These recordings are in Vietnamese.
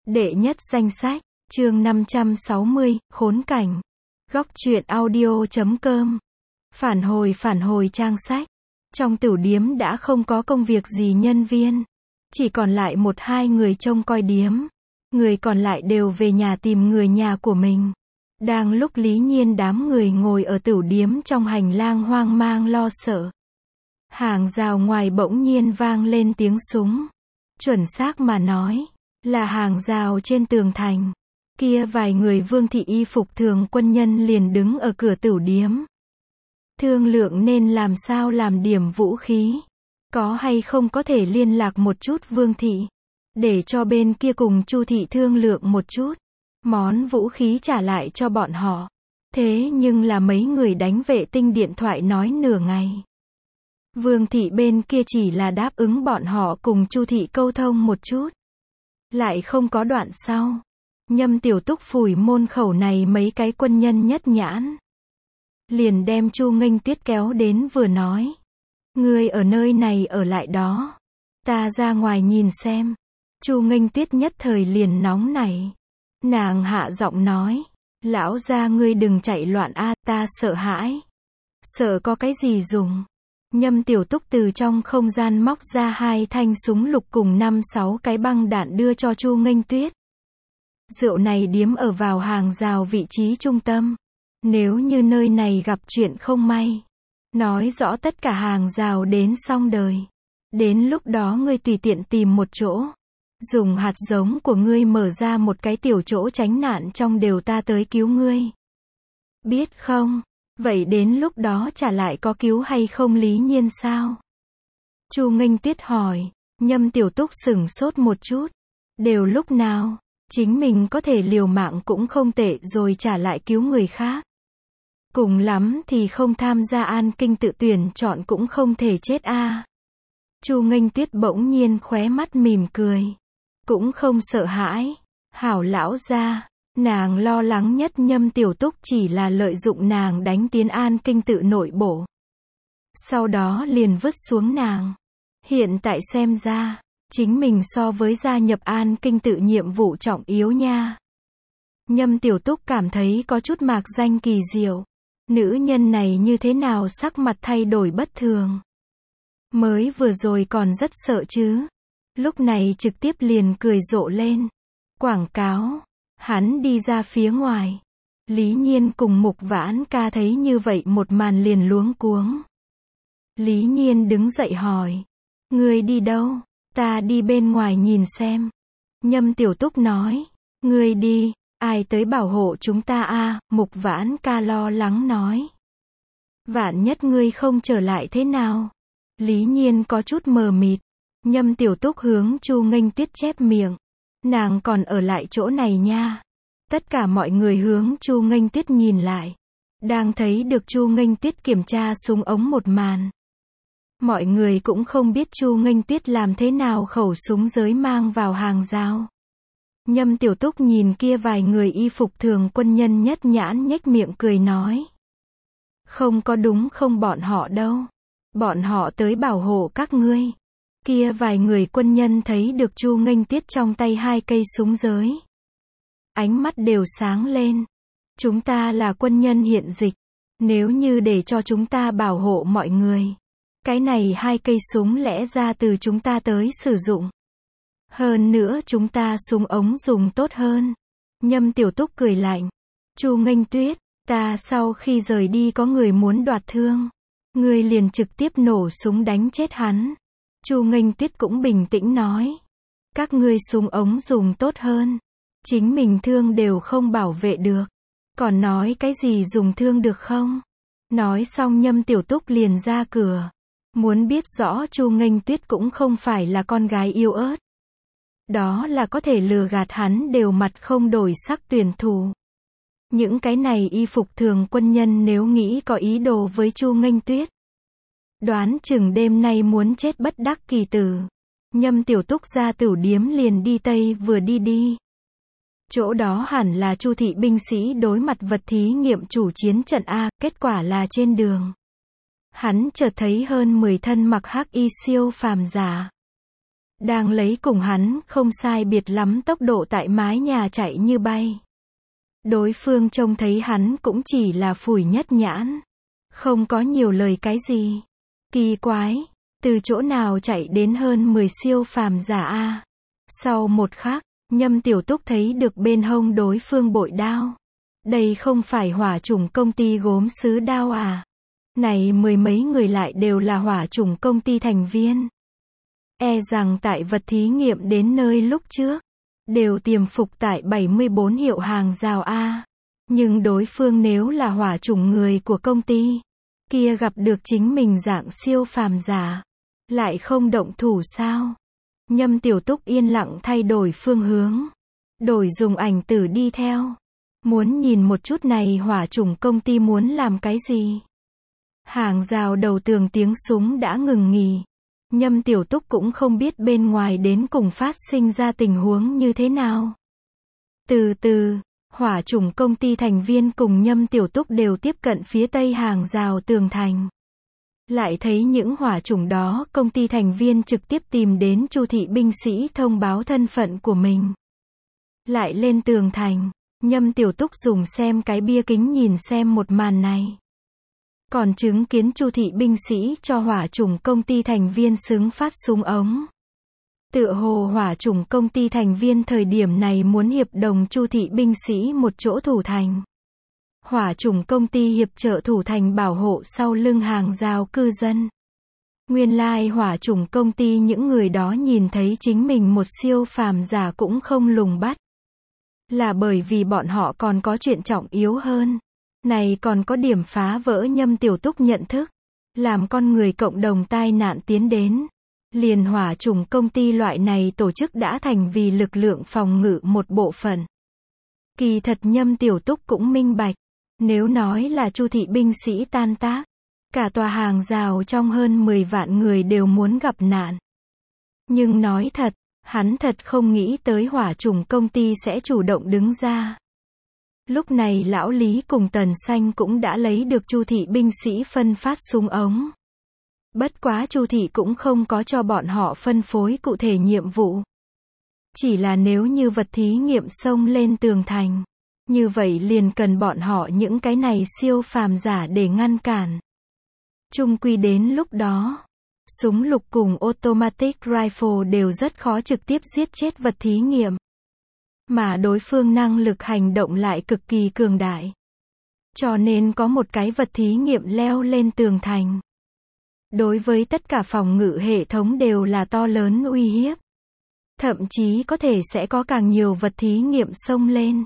Đệ nhất danh sách, chương 560, khốn cảnh. Góc truyện audio.com. Phản hồi trang sách. Trong tửu điếm đã không có công việc gì nhân viên. Chỉ còn lại một hai người trông coi điếm. Người còn lại đều về nhà tìm người nhà của mình. Đang lúc Lý Nhiên đám người ngồi ở tửu điếm trong hành lang hoang mang lo sợ. Hàng rào ngoài bỗng nhiên vang lên tiếng súng. Chuẩn xác mà nói, là hàng rào trên tường thành. Kia vài người Vương thị y phục thường quân nhân liền đứng ở cửa tửu điếm. Thương lượng nên làm sao làm điểm vũ khí. Có hay không có thể liên lạc một chút Vương thị. Để cho bên kia cùng Chu thị thương lượng một chút. Món vũ khí trả lại cho bọn họ. Thế nhưng là mấy người đánh vệ tinh điện thoại nói nửa ngày. Vương thị bên kia chỉ là đáp ứng bọn họ cùng Chu thị câu thông một chút. Lại không có đoạn sau. Nhâm Tiểu Túc phủi môn khẩu này mấy cái quân nhân nhất nhãn. Liền đem Chu Nghênh Tuyết kéo đến vừa nói. Ngươi ở nơi này ở lại đó. Ta ra ngoài nhìn xem. Chu Nghênh Tuyết nhất thời liền nóng nảy. Nàng hạ giọng nói. Lão gia ngươi đừng chạy loạn a, ta sợ hãi. Sợ có cái gì dùng. Nhâm Tiểu Túc từ trong không gian móc ra hai thanh súng lục cùng 5-6 cái băng đạn đưa cho Chu Nghênh Tuyết. Rượu này điếm ở vào hàng rào vị trí trung tâm. Nếu như nơi này gặp chuyện không may, nói rõ tất cả hàng rào đến xong đời. Đến lúc đó ngươi tùy tiện tìm một chỗ. Dùng hạt giống của ngươi mở ra một cái tiểu chỗ tránh nạn trong đều ta tới cứu ngươi. Biết không? Vậy đến lúc đó trả lại có cứu hay không Lý Nhiên sao? Chu Nghênh Tuyết hỏi. Nhâm Tiểu Túc sửng sốt một chút. Đều lúc nào? Chính mình có thể liều mạng cũng không tệ rồi trả lại cứu người khác. Cùng lắm thì không tham gia an kinh tự tuyển chọn cũng không thể chết a. Chu Nghênh Tuyết bỗng nhiên khóe mắt mỉm cười. Cũng không sợ hãi. Hảo lão gia. Nàng lo lắng nhất Nhâm Tiểu Túc chỉ là lợi dụng nàng đánh tiến an kinh tự nội bộ. Sau đó liền vứt xuống nàng. Hiện tại xem ra, chính mình so với gia nhập an kinh tự nhiệm vụ trọng yếu nha. Nhâm Tiểu Túc cảm thấy có chút mạc danh kỳ diệu. Nữ nhân này như thế nào sắc mặt thay đổi bất thường. Mới vừa rồi còn rất sợ chứ. Lúc này trực tiếp liền cười rộ lên. Quảng cáo. Hắn đi ra phía ngoài. Lý Nhiên cùng Mục Vãn Ca thấy như vậy một màn liền luống cuống. Lý Nhiên đứng dậy hỏi. Ngươi đi đâu? Ta đi bên ngoài nhìn xem. Nhâm Tiểu Túc nói. Ngươi đi, ai tới bảo hộ chúng ta a? Mục Vãn Ca lo lắng nói. Vạn nhất ngươi không trở lại thế nào? Lý Nhiên có chút mờ mịt. Nhâm Tiểu Túc hướng Chu Nghênh Tuyết chép miệng. Nàng còn ở lại chỗ này nha. Tất cả mọi người hướng Chu Nghênh Tuyết nhìn lại. Đang thấy được Chu Nghênh Tuyết kiểm tra súng ống một màn. Mọi người cũng không biết Chu Nghênh Tuyết làm thế nào khẩu súng giới mang vào hàng rào. Nhâm Tiểu Túc nhìn kia vài người y phục thường quân nhân nhất nhãn nhếch miệng cười nói. Không có đúng không bọn họ đâu. Bọn họ tới bảo hộ các ngươi. Kia vài người quân nhân thấy được Chu Nghênh Tuyết trong tay hai cây súng giới. Ánh mắt đều sáng lên. Chúng ta là quân nhân hiện dịch. Nếu như để cho chúng ta bảo hộ mọi người. Cái này hai cây súng lẽ ra từ chúng ta tới sử dụng. Hơn nữa chúng ta súng ống dùng tốt hơn. Nhâm Tiểu Túc cười lạnh. Chu Nghênh Tuyết, ta sau khi rời đi có người muốn đoạt thương. Ngươi liền trực tiếp nổ súng đánh chết hắn. Chu Nghênh Tuyết cũng bình tĩnh nói. Các ngươi súng ống dùng tốt hơn. Chính mình thương đều không bảo vệ được. Còn nói cái gì dùng thương được không? Nói xong Nhâm Tiểu Túc liền ra cửa. Muốn biết rõ Chu Nghênh Tuyết cũng không phải là con gái yêu ớt. Đó là có thể lừa gạt hắn đều mặt không đổi sắc tuyển thủ. Những cái này y phục thường quân nhân nếu nghĩ có ý đồ với Chu Nghênh Tuyết. Đoán chừng đêm nay muốn chết bất đắc kỳ tử. Nhâm Tiểu Túc ra tửu điếm liền đi tây vừa đi đi. Chỗ đó hẳn là Chu thị binh sĩ đối mặt vật thí nghiệm chủ chiến trận A, kết quả là trên đường. Hắn chợt thấy hơn 10 thân mặc hắc y siêu phàm giả. đang lấy cùng hắn không sai biệt lắm tốc độ tại mái nhà chạy như bay. Đối phương trông thấy hắn cũng chỉ là phủi nhất nhãn, không có nhiều lời cái gì. Kỳ quái, từ chỗ nào chạy đến hơn 10 siêu phàm giả a? Sau một khắc, Nhâm Tiểu Túc thấy được bên hông đối phương bội đao. Đây không phải hỏa chủng công ty gốm sứ đao à? Này mười mấy người lại đều là hỏa chủng công ty thành viên. E rằng tại vật thí nghiệm đến nơi lúc trước, đều tiềm phục tại 74 hiệu hàng rào A. Nhưng đối phương nếu là hỏa chủng người của công ty, kia gặp được chính mình dạng siêu phàm giả, lại không động thủ sao? Nhâm Tiểu Túc yên lặng thay đổi phương hướng, đổi dùng ảnh tử đi theo. Muốn nhìn một chút này hỏa chủng công ty muốn làm cái gì? Hàng rào đầu tường tiếng súng đã ngừng nghỉ. Nhâm Tiểu Túc cũng không biết bên ngoài đến cùng phát sinh ra tình huống như thế nào. Từ từ, hỏa chủng công ty thành viên cùng Nhâm Tiểu Túc đều tiếp cận phía tây hàng rào tường thành. Lại thấy những hỏa chủng đó công ty thành viên trực tiếp tìm đến Chu thị binh sĩ thông báo thân phận của mình. Lại lên tường thành, Nhâm Tiểu Túc dùng xem cái bia kính nhìn xem một màn này. Còn chứng kiến Chu thị binh sĩ cho hỏa chủng công ty thành viên xứng phát súng ống. Tựa hồ hỏa chủng công ty thành viên thời điểm này muốn hiệp đồng Chu thị binh sĩ một chỗ thủ thành. Hỏa chủng công ty hiệp trợ thủ thành bảo hộ sau lưng hàng rào cư dân. Nguyên lai hỏa chủng công ty những người đó nhìn thấy chính mình một siêu phàm giả cũng không lùng bắt. Là bởi vì bọn họ còn có chuyện trọng yếu hơn. Này còn có điểm phá vỡ Nhâm Tiểu Túc nhận thức. Làm con người cộng đồng tai nạn tiến đến. Liền hỏa chủng công ty loại này tổ chức đã thành vì lực lượng phòng ngự một bộ phận. Kỳ thật Nhâm Tiểu Túc cũng minh bạch. Nếu nói là Chu thị binh sĩ tan tác, cả tòa hàng rào trong hơn 10 vạn người đều muốn gặp nạn. Nhưng nói thật, hắn thật không nghĩ tới hỏa chủng công ty sẽ chủ động đứng ra. Lúc này lão Lý cùng Tần Xanh cũng đã lấy được Chu thị binh sĩ phân phát súng ống. Bất quá Chu thị cũng không có cho bọn họ phân phối cụ thể nhiệm vụ. Chỉ là nếu như vật thí nghiệm xông lên tường thành, như vậy liền cần bọn họ những cái này siêu phàm giả để ngăn cản. Chung quy đến lúc đó, súng lục cùng automatic rifle đều rất khó trực tiếp giết chết vật thí nghiệm. Mà đối phương năng lực hành động lại cực kỳ cường đại. Cho nên có một cái vật thí nghiệm leo lên tường thành. Đối với tất cả phòng ngự hệ thống đều là to lớn uy hiếp. Thậm chí có thể sẽ có càng nhiều vật thí nghiệm xông lên.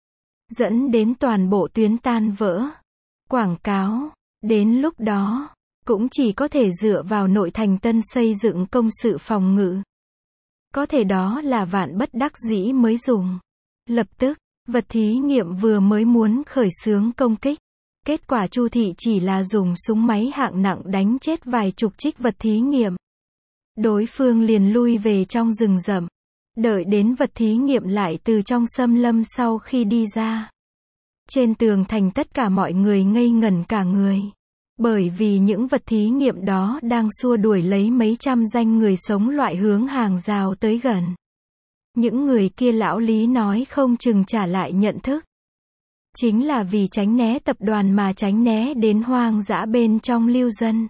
Dẫn đến toàn bộ tuyến tan vỡ. Quảng cáo, đến lúc đó, cũng chỉ có thể dựa vào nội thành tân xây dựng công sự phòng ngự. Có thể đó là vạn bất đắc dĩ mới dùng. Lập tức, vật thí nghiệm vừa mới muốn khởi xướng công kích. Kết quả Chu thị chỉ là dùng súng máy hạng nặng đánh chết vài chục trích vật thí nghiệm. Đối phương liền lui về trong rừng rậm. Đợi đến vật thí nghiệm lại từ trong xâm lâm sau khi đi ra. Trên tường thành tất cả mọi người ngây ngẩn cả người. Bởi vì những vật thí nghiệm đó đang xua đuổi lấy mấy trăm danh người sống loại hướng hàng rào tới gần. Những người kia lão Lý nói không chừng trả lại nhận thức. Chính là vì tránh né tập đoàn mà tránh né đến hoang dã bên trong lưu dân.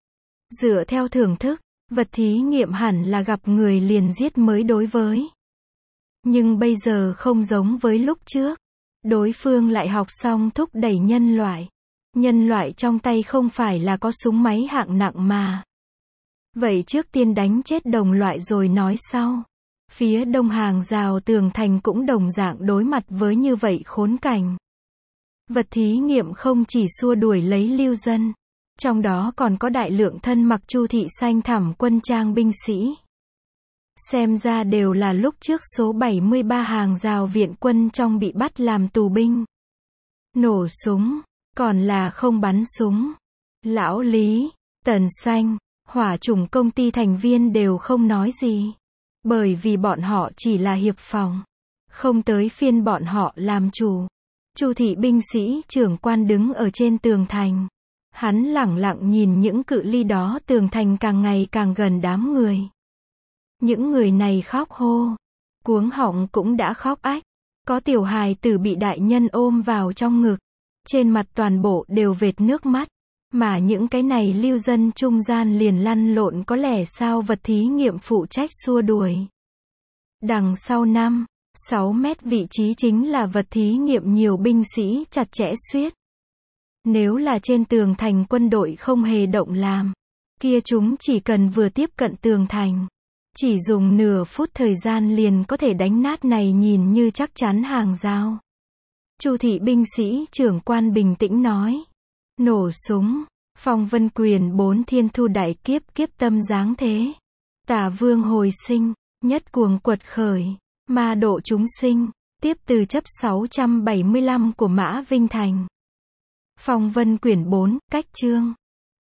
Dựa theo thưởng thức, vật thí nghiệm hẳn là gặp người liền giết mới đối với. Nhưng bây giờ không giống với lúc trước. Đối phương lại học xong thúc đẩy nhân loại. Nhân loại trong tay không phải là có súng máy hạng nặng mà. Vậy trước tiên đánh chết đồng loại rồi nói sau. Phía đông hàng rào tường thành cũng đồng dạng đối mặt với như vậy khốn cảnh. Vật thí nghiệm không chỉ xua đuổi lấy lưu dân. Trong đó còn có đại lượng thân mặc Chu thị xanh thẳm quân trang binh sĩ. Xem ra đều là lúc trước số 73 hàng rào viện quân trong bị bắt làm tù binh. Nổ súng, còn là không bắn súng. Lão Lý, Tần Xanh, hỏa chủng công ty thành viên đều không nói gì. Bởi vì bọn họ chỉ là hiệp phòng. Không tới phiên bọn họ làm chủ. Chu thị binh sĩ trưởng quan đứng ở trên tường thành. Hắn lẳng lặng nhìn những cự ly đó tường thành càng ngày càng gần đám người. Những người này khóc hô. Cuống họng cũng đã khóc ách. Có tiểu hài tử bị đại nhân ôm vào trong ngực. Trên mặt toàn bộ đều vệt nước mắt. Mà những cái này lưu dân trung gian liền lăn lộn có lẽ sao vật thí nghiệm phụ trách xua đuổi. Đằng sau 5-6 mét vị trí chính là vật thí nghiệm nhiều binh sĩ chặt chẽ suýt. Nếu là trên tường thành quân đội không hề động làm, kia chúng chỉ cần vừa tiếp cận tường thành, chỉ dùng nửa phút thời gian liền có thể đánh nát này nhìn như chắc chắn hàng rào. Chu thị binh sĩ trưởng quan bình tĩnh nói. Nổ súng. Phong Vân Quyền 4 thiên thu đại kiếp kiếp tâm giáng thế. Tả vương hồi sinh. Nhất cuồng quật khởi. Ma độ chúng sinh. Tiếp từ chấp 675 của Mã Vinh Thành. Phong Vân Quyển 4, cách chương.